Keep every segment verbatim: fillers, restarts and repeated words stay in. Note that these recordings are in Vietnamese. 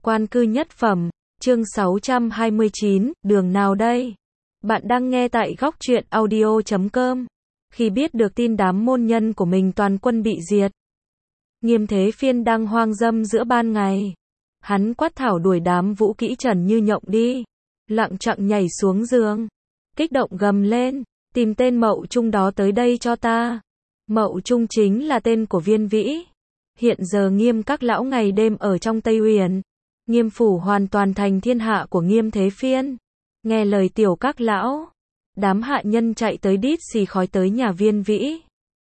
Quan cư nhất phẩm, chương sáu trăm hai mươi chín, đường nào đây? Bạn đang nghe tại góc truyện audio chấm com. Khi biết được tin đám môn nhân của mình toàn quân bị diệt, Nghiêm Thế Phiên đang hoang dâm giữa ban ngày. Hắn quát thảo đuổi đám Vũ Kỹ Trần như nhộng đi. Lặng chặng nhảy xuống giường, kích động gầm lên, tìm tên Mậu Trung đó tới đây cho ta. Mậu Trung chính là tên của Viên Vĩ. Hiện giờ Nghiêm các lão ngày đêm ở trong Tây Uyển. Nghiêm phủ hoàn toàn thành thiên hạ của Nghiêm Thế Phiên. Nghe lời tiểu các lão, đám hạ nhân chạy tới đít xì khói tới nhà Viên Vĩ.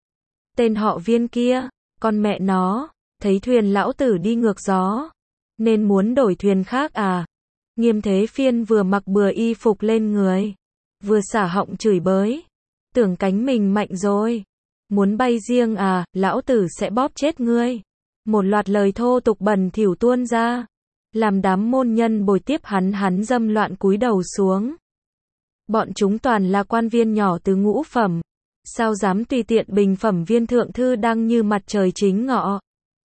Tên họ Viên kia, con mẹ nó, thấy thuyền lão tử đi ngược gió, nên muốn đổi thuyền khác à? Nghiêm Thế Phiên vừa mặc bừa y phục lên người, vừa xả họng chửi bới, tưởng cánh mình mạnh rồi, muốn bay riêng à, lão tử sẽ bóp chết ngươi. Một loạt lời thô tục bẩn thỉu tuôn ra, làm đám môn nhân bồi tiếp hắn hắn dâm loạn cúi đầu xuống. Bọn chúng toàn là quan viên nhỏ từ ngũ phẩm, sao dám tùy tiện bình phẩm viên thượng thư đang như mặt trời chính ngọ.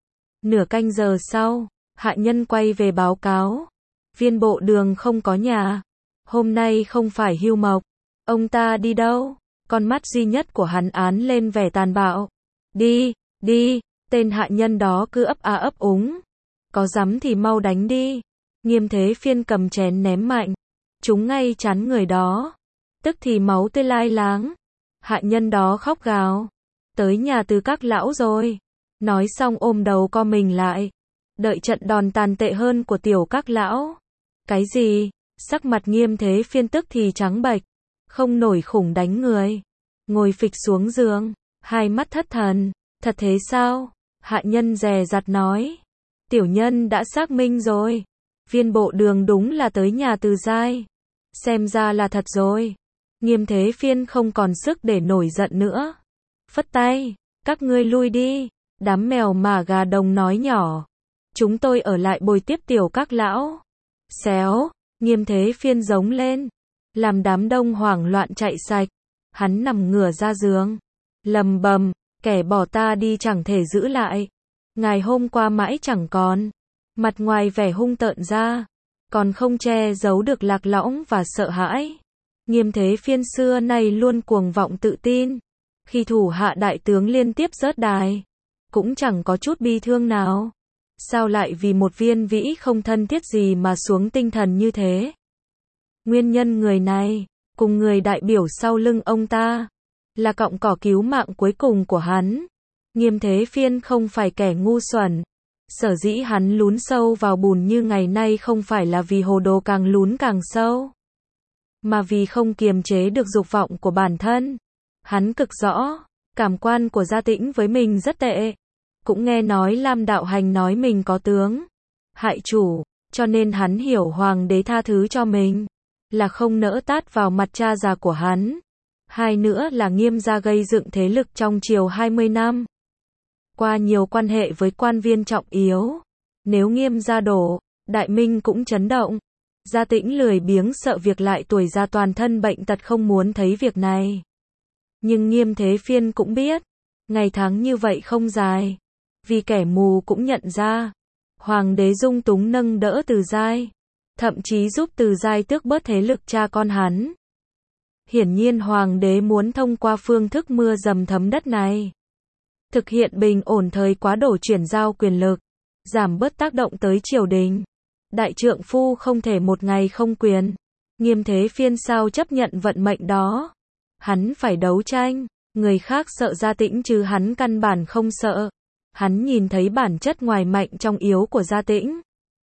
Nửa canh giờ sau, hạ nhân quay về báo cáo, Viên bộ đường không có nhà, hôm nay không phải hưu mộc. Ông ta đi đâu? Con mắt duy nhất của hắn án lên vẻ tàn bạo. Đi, đi, tên hạ nhân đó cứ ấp a ấp úng. Có dám thì mau đánh đi. Nghiêm Thế Phiên cầm chén ném mạnh, trúng ngay chán người đó. Tức thì máu tươi lai láng. Hạ nhân đó khóc gào, tới nhà Từ các lão rồi. Nói xong ôm đầu co mình lại, đợi trận đòn tàn tệ hơn của tiểu các lão. Cái gì? Sắc mặt Nghiêm Thế Phiên tức thì trắng bệch, không nổi khủng đánh người, ngồi phịch xuống giường, hai mắt thất thần. Thật thế sao? Hạ nhân dè dặt nói. Tiểu nhân đã xác minh rồi, Viên bộ đường đúng là tới nhà Từ giai. Xem ra là thật rồi. Nghiêm Thế Phiên không còn sức để nổi giận nữa, phất tay, các ngươi lui đi. Đám mèo mả gà đồng nói nhỏ, chúng tôi ở lại bồi tiếp tiểu các lão. Xéo, Nghiêm Thế Phiên giống lên, làm đám đông hoảng loạn chạy sạch. Hắn nằm ngửa ra giường, lầm bầm, kẻ bỏ ta đi chẳng thể giữ lại. Ngày hôm qua mãi chẳng còn, mặt ngoài vẻ hung tợn ra, còn không che giấu được lạc lõng và sợ hãi. Nghiêm Thế Phiên xưa nay luôn cuồng vọng tự tin, khi thủ hạ đại tướng liên tiếp rớt đài, cũng chẳng có chút bi thương nào. Sao lại vì một Viên Vĩ không thân thiết gì mà xuống tinh thần như thế? Nguyên nhân người này, cùng người đại biểu sau lưng ông ta, là cọng cỏ cứu mạng cuối cùng của hắn. Nghiêm Thế Phiên không phải kẻ ngu xuẩn. Sở dĩ hắn lún sâu vào bùn như ngày nay không phải là vì hồ đồ càng lún càng sâu, mà vì không kiềm chế được dục vọng của bản thân. Hắn cực rõ, cảm quan của Gia Tĩnh với mình rất tệ. Cũng nghe nói Lam Đạo Hành nói mình có tướng hại chủ, cho nên hắn hiểu hoàng đế tha thứ cho mình là không nỡ tát vào mặt cha già của hắn. Hai nữa là Nghiêm gia gây dựng thế lực trong triều hai mươi năm, qua nhiều quan hệ với quan viên trọng yếu. Nếu Nghiêm gia đổ, Đại Minh cũng chấn động. Gia Tĩnh lười biếng sợ việc lại tuổi già toàn thân bệnh tật không muốn thấy việc này. Nhưng Nghiêm Thế Phiên cũng biết, ngày tháng như vậy không dài. Vì kẻ mù cũng nhận ra, hoàng đế dung túng nâng đỡ Từ giai, thậm chí giúp Từ giai tước bớt thế lực cha con hắn. Hiển nhiên hoàng đế muốn thông qua phương thức mưa dầm thấm đất này, thực hiện bình ổn thời quá đổ chuyển giao quyền lực, giảm bớt tác động tới triều đình. Đại trượng phu không thể một ngày không quyền. Nghiêm Thế Phiên sao chấp nhận vận mệnh đó? Hắn phải đấu tranh. Người khác sợ Gia Tĩnh chứ hắn căn bản không sợ. Hắn nhìn thấy bản chất ngoài mạnh trong yếu của Gia Tĩnh.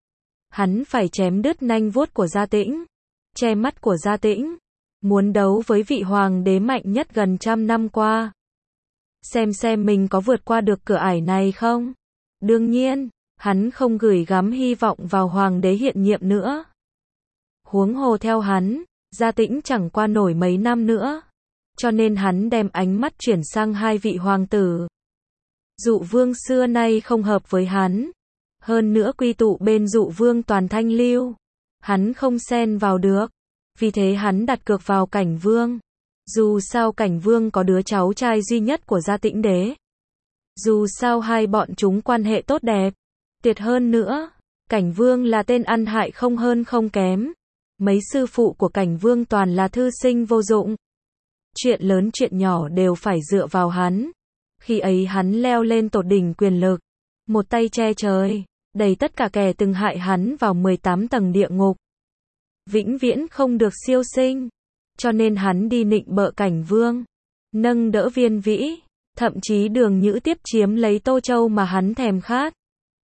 Hắn phải chém đứt nanh vuốt của Gia Tĩnh, che mắt của Gia Tĩnh. Muốn đấu với vị hoàng đế mạnh nhất gần trăm năm qua. Xem xem mình có vượt qua được cửa ải này không? Đương nhiên, hắn không gửi gắm hy vọng vào hoàng đế hiện nhiệm nữa. Huống hồ theo hắn, Gia Tĩnh chẳng qua nổi mấy năm nữa. Cho nên hắn đem ánh mắt chuyển sang hai vị hoàng tử. Dụ vương xưa nay không hợp với hắn. Hơn nữa quy tụ bên Dụ vương toàn thanh lưu, hắn không xen vào được. Vì thế hắn đặt cược vào Cảnh vương. Dù sao Cảnh vương có đứa cháu trai duy nhất của Gia Tĩnh đế. Dù sao hai bọn chúng quan hệ tốt đẹp. Tuyệt hơn nữa, Cảnh Vương là tên ăn hại không hơn không kém. Mấy sư phụ của Cảnh Vương toàn là thư sinh vô dụng. Chuyện lớn chuyện nhỏ đều phải dựa vào hắn. Khi ấy hắn leo lên tột đỉnh quyền lực. Một tay che trời, đẩy tất cả kẻ từng hại hắn vào mười tám tầng địa ngục. Vĩnh viễn không được siêu sinh. Cho nên hắn đi nịnh bợ Cảnh Vương. Nâng đỡ Viên Vĩ. Thậm chí Đường Nhữ tiếp chiếm lấy Tô Châu mà hắn thèm khát.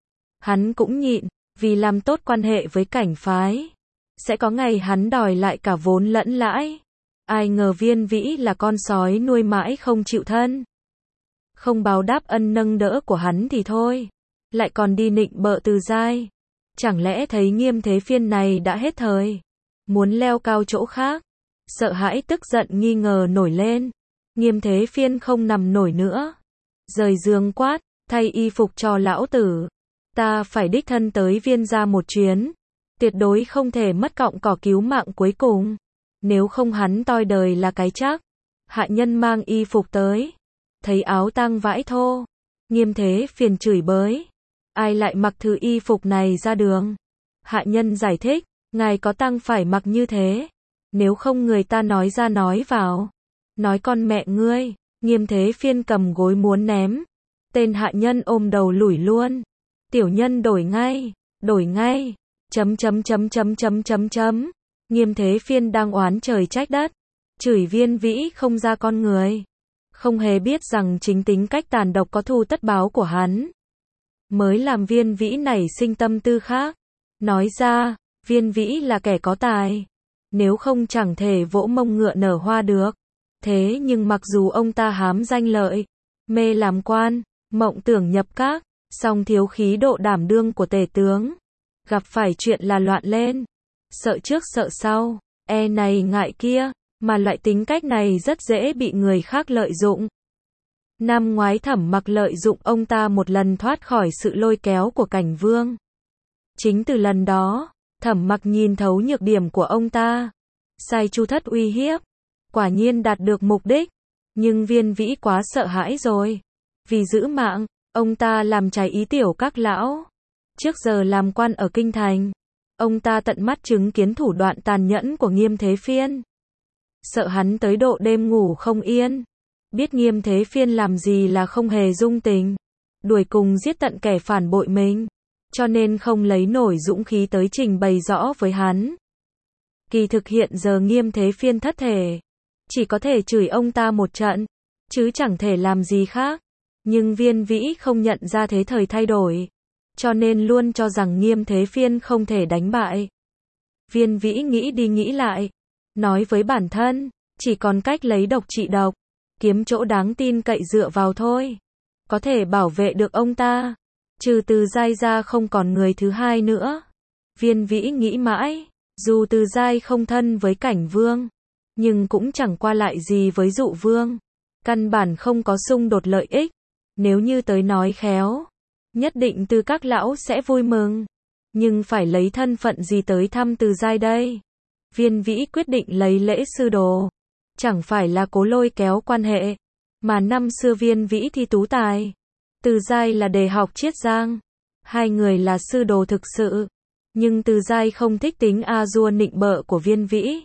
Hắn cũng nhịn, vì làm tốt quan hệ với Cảnh phái. Sẽ có ngày hắn đòi lại cả vốn lẫn lãi. Ai ngờ Viên Vĩ là con sói nuôi mãi không chịu thân. Không báo đáp ân nâng đỡ của hắn thì thôi. Lại còn đi nịnh bợ Từ Giai. Chẳng lẽ thấy Nghiêm Thế Phiên này đã hết thời. Muốn leo cao chỗ khác. Sợ hãi tức giận nghi ngờ nổi lên. Nghiêm Thế Phiên không nằm nổi nữa. Rời giường quát, thay y phục cho lão tử. Ta phải đích thân tới Viên gia một chuyến. Tuyệt đối không thể mất cọng cỏ cứu mạng cuối cùng. Nếu không hắn toi đời là cái chắc. Hạ nhân mang y phục tới. Thấy áo tang vãi thô. Nghiêm Thế Phiền chửi bới. Ai lại mặc thứ y phục này ra đường? Hạ nhân giải thích. Ngài có tăng phải mặc như thế. Nếu không người ta nói ra nói vào. Nói con mẹ ngươi. Nghiêm Thế Phiên cầm gối muốn ném. Tên hạ nhân ôm đầu lủi luôn. Tiểu nhân đổi ngay. Đổi ngay. Chấm chấm chấm chấm chấm chấm chấm. Nghiêm Thế Phiên đang oán trời trách đất. Chửi Viên Vĩ không ra con người. Không hề biết rằng chính tính cách tàn độc có thù tất báo của hắn. Mới làm Viên Vĩ nảy sinh tâm tư khác. Nói ra, Viên Vĩ là kẻ có tài. Nếu không chẳng thể vỗ mông ngựa nở hoa được. Thế nhưng mặc dù ông ta hám danh lợi, mê làm quan, mộng tưởng nhập các, song thiếu khí độ đảm đương của tể tướng. Gặp phải chuyện là loạn lên. Sợ trước sợ sau, e này ngại kia, mà loại tính cách này rất dễ bị người khác lợi dụng. Năm ngoái Thẩm Mặc lợi dụng ông ta một lần thoát khỏi sự lôi kéo của Cảnh Vương. Chính từ lần đó, Thẩm Mặc nhìn thấu nhược điểm của ông ta. Sai Chu Thất uy hiếp. Quả nhiên đạt được mục đích. Nhưng Viên Vĩ quá sợ hãi rồi. Vì giữ mạng, ông ta làm trái ý tiểu các lão. Trước giờ làm quan ở Kinh Thành, ông ta tận mắt chứng kiến thủ đoạn tàn nhẫn của Nghiêm Thế Phiên. Sợ hắn tới độ đêm ngủ không yên. Biết Nghiêm Thế Phiên làm gì là không hề dung tình. Đuổi cùng giết tận kẻ phản bội mình. Cho nên không lấy nổi dũng khí tới trình bày rõ với hắn. Kỳ thực hiện giờ Nghiêm Thế Phiên thất thể. Chỉ có thể chửi ông ta một trận. Chứ chẳng thể làm gì khác. Nhưng Viên Vĩ không nhận ra thế thời thay đổi. Cho nên luôn cho rằng Nghiêm Thế Phiên không thể đánh bại. Viên Vĩ nghĩ đi nghĩ lại. Nói với bản thân. Chỉ còn cách lấy độc trị độc. Kiếm chỗ đáng tin cậy dựa vào thôi. Có thể bảo vệ được ông ta. Trừ Từ Giai ra không còn người thứ hai nữa. Viên Vĩ nghĩ mãi. Dù Từ Giai không thân với Cảnh Vương. Nhưng cũng chẳng qua lại gì với Dụ Vương. Căn bản không có xung đột lợi ích. Nếu như tới nói khéo. Nhất định Từ các lão sẽ vui mừng. Nhưng phải lấy thân phận gì tới thăm Từ Giai đây? Viên Vĩ quyết định lấy lễ sư đồ. Chẳng phải là cố lôi kéo quan hệ. Mà năm xưa Viên Vĩ thi tú tài. Từ Giai là đề học Chiết Giang. Hai người là sư đồ thực sự. Nhưng Từ Giai không thích tính a dua nịnh bợ của Viên Vĩ.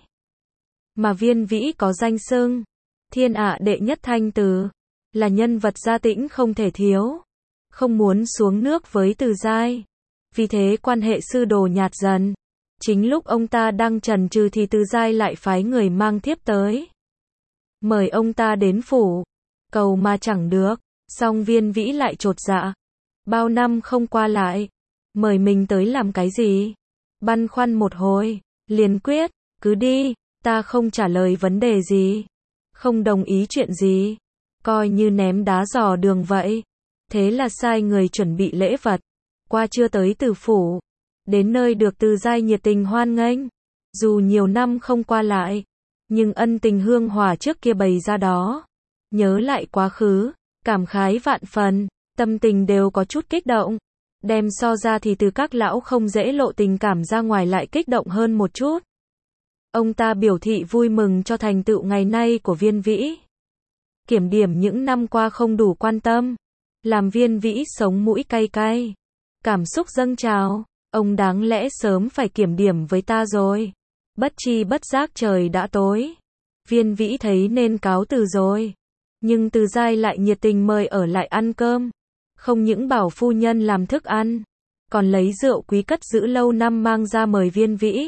Mà Viên Vĩ có danh xưng. Thiên ạ đệ nhất thanh từ. Là nhân vật gia tĩnh không thể thiếu. Không muốn xuống nước với Từ Giai. Vì thế quan hệ sư đồ nhạt dần. Chính lúc ông ta đang chần chừ thì Từ Giai lại phái người mang thiếp tới. Mời ông ta đến phủ. Cầu mà chẳng được. Song Viên Vĩ lại chột dạ. Bao năm không qua lại. Mời mình tới làm cái gì? Băn khoăn một hồi. Liền quyết. Cứ đi. Ta không trả lời vấn đề gì. Không đồng ý chuyện gì. Coi như ném đá dò đường vậy. Thế là sai người chuẩn bị lễ vật. Qua trưa tới Từ phủ. Đến nơi được Từ Giai nhiệt tình hoan nghênh. Dù nhiều năm không qua lại. Nhưng ân tình hương hòa trước kia bày ra đó. Nhớ lại quá khứ. Cảm khái vạn phần. Tâm tình đều có chút kích động. Đem so ra thì Từ các lão không dễ lộ tình cảm ra ngoài lại kích động hơn một chút. Ông ta biểu thị vui mừng cho thành tựu ngày nay của Viên Vĩ. Kiểm điểm những năm qua không đủ quan tâm. Làm Viên Vĩ sống mũi cay cay. Cảm xúc dâng trào. Ông đáng lẽ sớm phải kiểm điểm với ta rồi. Bất chi bất giác trời đã tối. Viên Vĩ thấy nên cáo từ rồi. Nhưng Từ Giai lại nhiệt tình mời ở lại ăn cơm. Không những bảo phu nhân làm thức ăn, còn lấy rượu quý cất giữ lâu năm mang ra mời Viên Vĩ.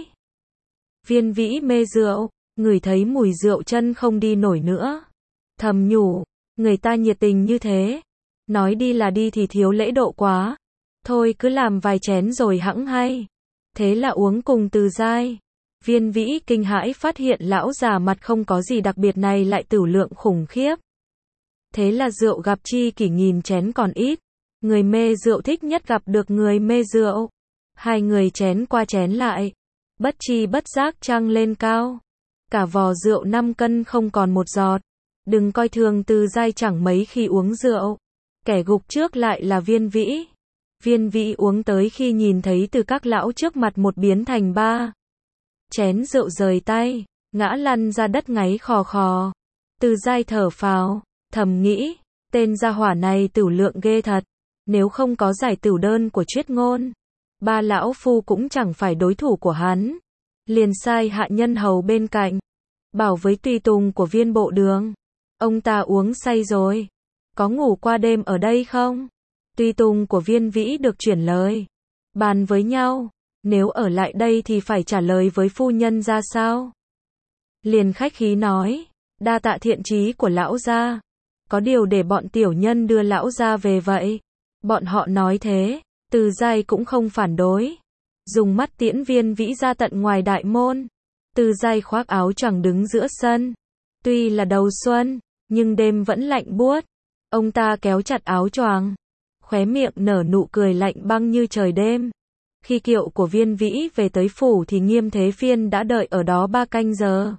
Viên Vĩ mê rượu, ngửi thấy mùi rượu chân không đi nổi nữa. Thầm nhủ, người ta nhiệt tình như thế, nói đi là đi thì thiếu lễ độ quá. Thôi cứ làm vài chén rồi hẵng hay. Thế là uống cùng Từ Giai. Viên Vĩ kinh hãi phát hiện lão già mặt không có gì đặc biệt này lại tửu lượng khủng khiếp. Thế là rượu gặp chi kỷ nghìn chén còn ít. Người mê rượu thích nhất gặp được người mê rượu. Hai người chén qua chén lại. Bất chi bất giác trăng lên cao. Cả vò rượu năm cân không còn một giọt. Đừng coi thường Từ Giai chẳng mấy khi uống rượu. Kẻ gục trước lại là Viên Vĩ. Viên Vĩ uống tới khi nhìn thấy Từ các lão trước mặt một biến thành ba. Chén rượu rời tay, ngã lăn ra đất ngáy khò khò. Từ Giai thở phào, thầm nghĩ, tên gia hỏa này tửu lượng ghê thật. Nếu không có giải tửu đơn của Chuyết Ngôn, ba lão phu cũng chẳng phải đối thủ của hắn. Liền sai hạ nhân hầu bên cạnh, bảo với tùy tùng của Viên bộ đường, ông ta uống say rồi, có ngủ qua đêm ở đây không? Tùy tùng của Viên Vĩ được chuyển lời, bàn với nhau, nếu ở lại đây thì phải trả lời với phu nhân ra sao? Liền khách khí nói, đa tạ thiện chí của lão gia, có điều để bọn tiểu nhân đưa lão gia về vậy. Bọn họ nói thế, Từ Giai cũng không phản đối, dùng mắt tiễn Viên Vĩ ra tận ngoài đại môn. Từ Giai khoác áo choàng đứng giữa sân, tuy là đầu xuân, nhưng đêm vẫn lạnh buốt. Ông ta kéo chặt áo choàng, khóe miệng nở nụ cười lạnh băng như trời đêm. Khi kiệu của Viên Vĩ về tới phủ thì Nghiêm Thế Phiên đã đợi ở đó ba canh giờ.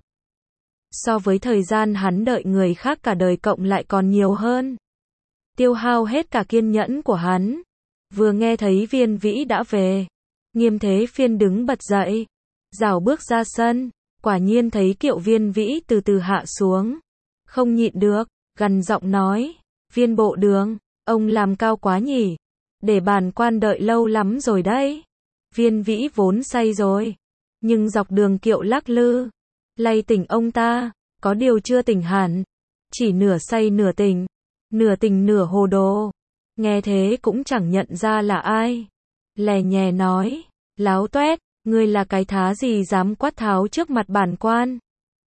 So với thời gian hắn đợi người khác cả đời cộng lại còn nhiều hơn. Tiêu hao hết cả kiên nhẫn của hắn. Vừa nghe thấy Viên Vĩ đã về, Nghiêm Thế Phiên đứng bật dậy, rảo bước ra sân, quả nhiên thấy kiệu Viên Vĩ từ từ hạ xuống. Không nhịn được, gằn giọng nói, Viên bộ đường, ông làm cao quá nhỉ, để bản quan đợi lâu lắm rồi đấy. Viên Vĩ vốn say rồi, nhưng dọc đường kiệu lắc lư, lay tỉnh ông ta, có điều chưa tỉnh hẳn, chỉ nửa say nửa tỉnh, nửa tỉnh nửa hồ đồ. Nghe thế cũng chẳng nhận ra là ai, lè nhè nói, láo toét, ngươi là cái thá gì dám quát tháo trước mặt bản quan.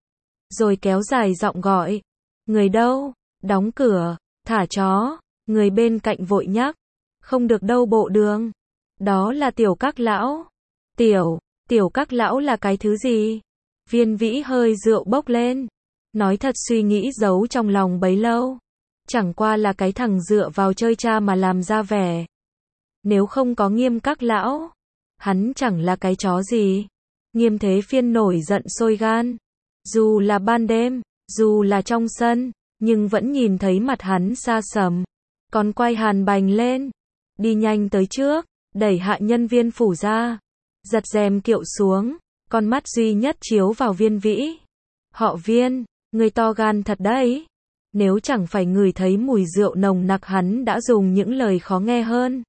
Rồi kéo dài giọng gọi, người đâu, đóng cửa, thả chó. Người bên cạnh vội nhắc, không được đâu bộ đường, đó là Tiểu các lão. Tiểu, Tiểu các lão là cái thứ gì? Viên Vĩ hơi rượu bốc lên, nói thật suy nghĩ giấu trong lòng bấy lâu, chẳng qua là cái thằng dựa vào chơi cha mà làm ra vẻ. Nếu không có Nghiêm các lão, hắn chẳng là cái chó gì. Nghiêm Thế Phiên nổi giận sôi gan, dù là ban đêm, dù là trong sân, nhưng vẫn nhìn thấy mặt hắn xa sầm. Còn quay hàn bành lên, đi nhanh tới trước, đẩy hạ nhân Viên phủ ra, giật rèm kiệu xuống, con mắt duy nhất chiếu vào Viên Vĩ. Họ Viên, người to gan thật đấy. Nếu chẳng phải ngửi thấy mùi rượu nồng nặc hắn đã dùng những lời khó nghe hơn.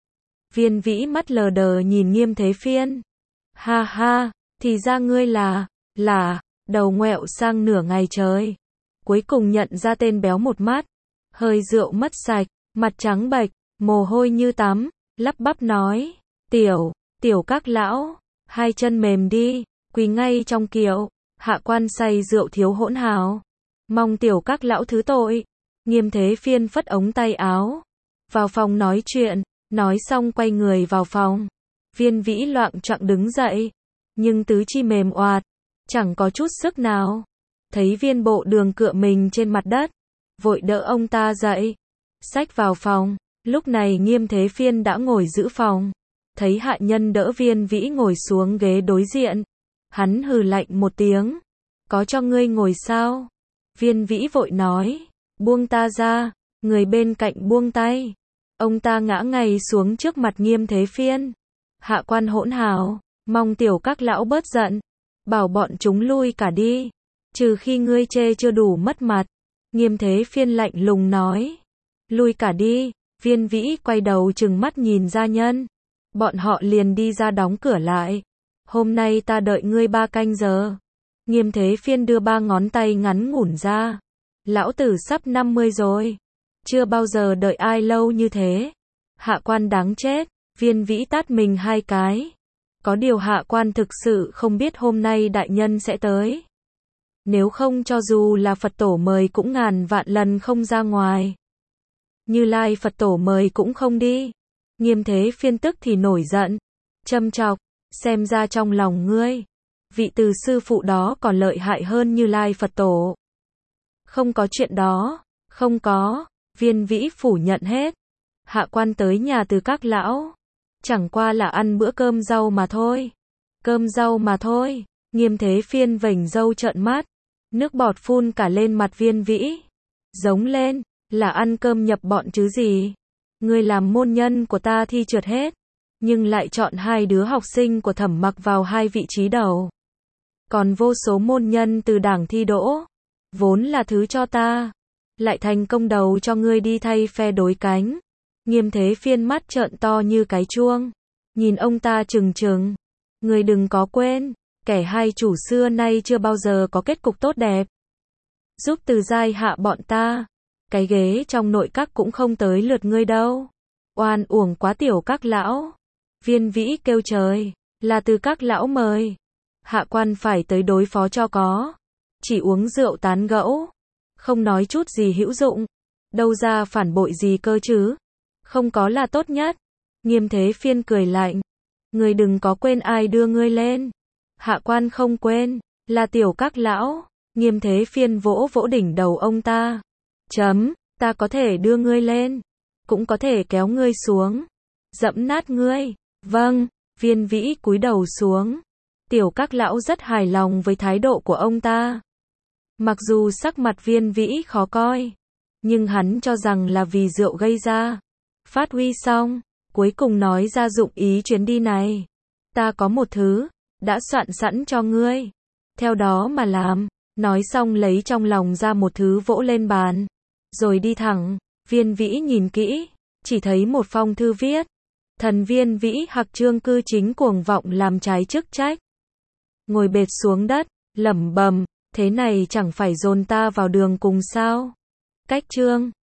Viên Vĩ mắt lờ đờ nhìn Nghiêm Thế Phiên. Ha ha, thì ra ngươi là, là, đầu ngoẹo sang nửa ngày trời. Cuối cùng nhận ra tên béo một mắt, hơi rượu mất sạch, mặt trắng bệch, mồ hôi như tắm, lắp bắp nói, tiểu, tiểu các lão, hai chân mềm đi, quỳ ngay trong kiệu, hạ quan say rượu thiếu hỗn hào, mong tiểu các lão thứ tội. Nghiêm Thế Phiên phất ống tay áo, vào phòng nói chuyện, nói xong quay người vào phòng. Viên Vĩ loạng choạng đứng dậy, nhưng tứ chi mềm oạt, chẳng có chút sức nào. Thấy Viên bộ đường cựa mình trên mặt đất, vội đỡ ông ta dậy, xách vào phòng. Lúc này Nghiêm Thế Phiên đã ngồi giữ phòng, thấy hạ nhân đỡ Viên Vĩ ngồi xuống ghế đối diện, hắn hừ lạnh một tiếng, có cho ngươi ngồi sao? Viên Vĩ vội nói, buông ta ra. Người bên cạnh buông tay, ông ta ngã ngay xuống trước mặt Nghiêm Thế Phiên. Hạ quan hỗn hào, mong tiểu các lão bớt giận, bảo bọn chúng lui cả đi, trừ khi ngươi chê chưa đủ mất mặt. Nghiêm Thế Phiên lạnh lùng nói, lui cả đi. Viên Vĩ quay đầu trừng mắt nhìn gia nhân, Bọn họ liền đi ra đóng cửa lại. Hôm nay ta đợi ngươi ba canh giờ. Nghiêm Thế Phiên đưa ba ngón tay ngắn ngủn ra. Lão tử sắp năm mươi rồi. Chưa bao giờ đợi ai lâu như thế. Hạ quan đáng chết. Viên Vĩ tát mình hai cái. Có điều hạ quan thực sự không biết hôm nay đại nhân sẽ tới. Nếu không cho dù là Phật tổ mời cũng ngàn vạn lần không ra ngoài. Như Lai Phật tổ mời cũng không đi. Nghiêm Thế Phiên tức thì nổi giận. Châm chọc, xem ra trong lòng ngươi, vị từ sư phụ đó còn lợi hại hơn Như Lai Phật tổ. Không có chuyện đó, không có, Viên Vĩ phủ nhận hết. Hạ quan tới nhà Từ Các lão, chẳng qua là ăn bữa cơm rau mà thôi. Cơm rau mà thôi. Nghiêm Thế Phiên vểnh râu trợn mắt, nước bọt phun cả lên mặt Viên Vĩ. Giống lên, là ăn cơm nhập bọn chứ gì. Ngươi làm môn nhân của ta thi trượt hết, nhưng lại chọn hai đứa học sinh của Thẩm Mặc vào hai vị trí đầu. Còn vô số môn nhân từ đảng thi đỗ, vốn là thứ cho ta, lại thành công đầu cho ngươi đi thay phe đối cánh. Nghiêm Thế Phiên mắt trợn to như cái chuông, nhìn ông ta trừng trừng. Ngươi đừng có quên, kẻ hai chủ xưa nay chưa bao giờ có kết cục tốt đẹp. Giúp Từ giai hạ bọn ta, cái ghế trong nội các cũng không tới lượt ngươi đâu. Oan uổng quá Tiểu Các lão. Viên Vĩ kêu trời, là Từ Các lão mời. Hạ quan phải tới đối phó cho có. Chỉ uống rượu tán gẫu, không nói chút gì hữu dụng. Đâu ra phản bội gì cơ chứ. Không có là tốt nhất. Nghiêm Thế Phiên cười lạnh. Ngươi đừng có quên ai đưa ngươi lên. Hạ quan không quên, là Tiểu Các lão. Nghiêm Thế Phiên vỗ vỗ đỉnh đầu ông ta. Chấm, ta có thể đưa ngươi lên, cũng có thể kéo ngươi xuống, dẫm nát ngươi. Vâng. Viên Vĩ cúi đầu xuống. Tiểu Các lão rất hài lòng với thái độ của ông ta. Mặc dù sắc mặt Viên Vĩ khó coi, nhưng hắn cho rằng là vì rượu gây ra. Phát huy xong, cuối cùng nói ra dụng ý chuyến đi này. Ta có một thứ, đã soạn sẵn cho ngươi. Theo đó mà làm. Nói xong lấy trong lòng ra một thứ vỗ lên bàn. Rồi đi thẳng. Viên Vĩ nhìn kỹ, chỉ thấy một phong thư viết. Thần Viên Vĩ Hặc Trương cư chính cuồng vọng làm trái chức trách. Ngồi bệt xuống đất, lẩm bẩm, thế này chẳng phải dồn ta vào đường cùng sao? Cách Trương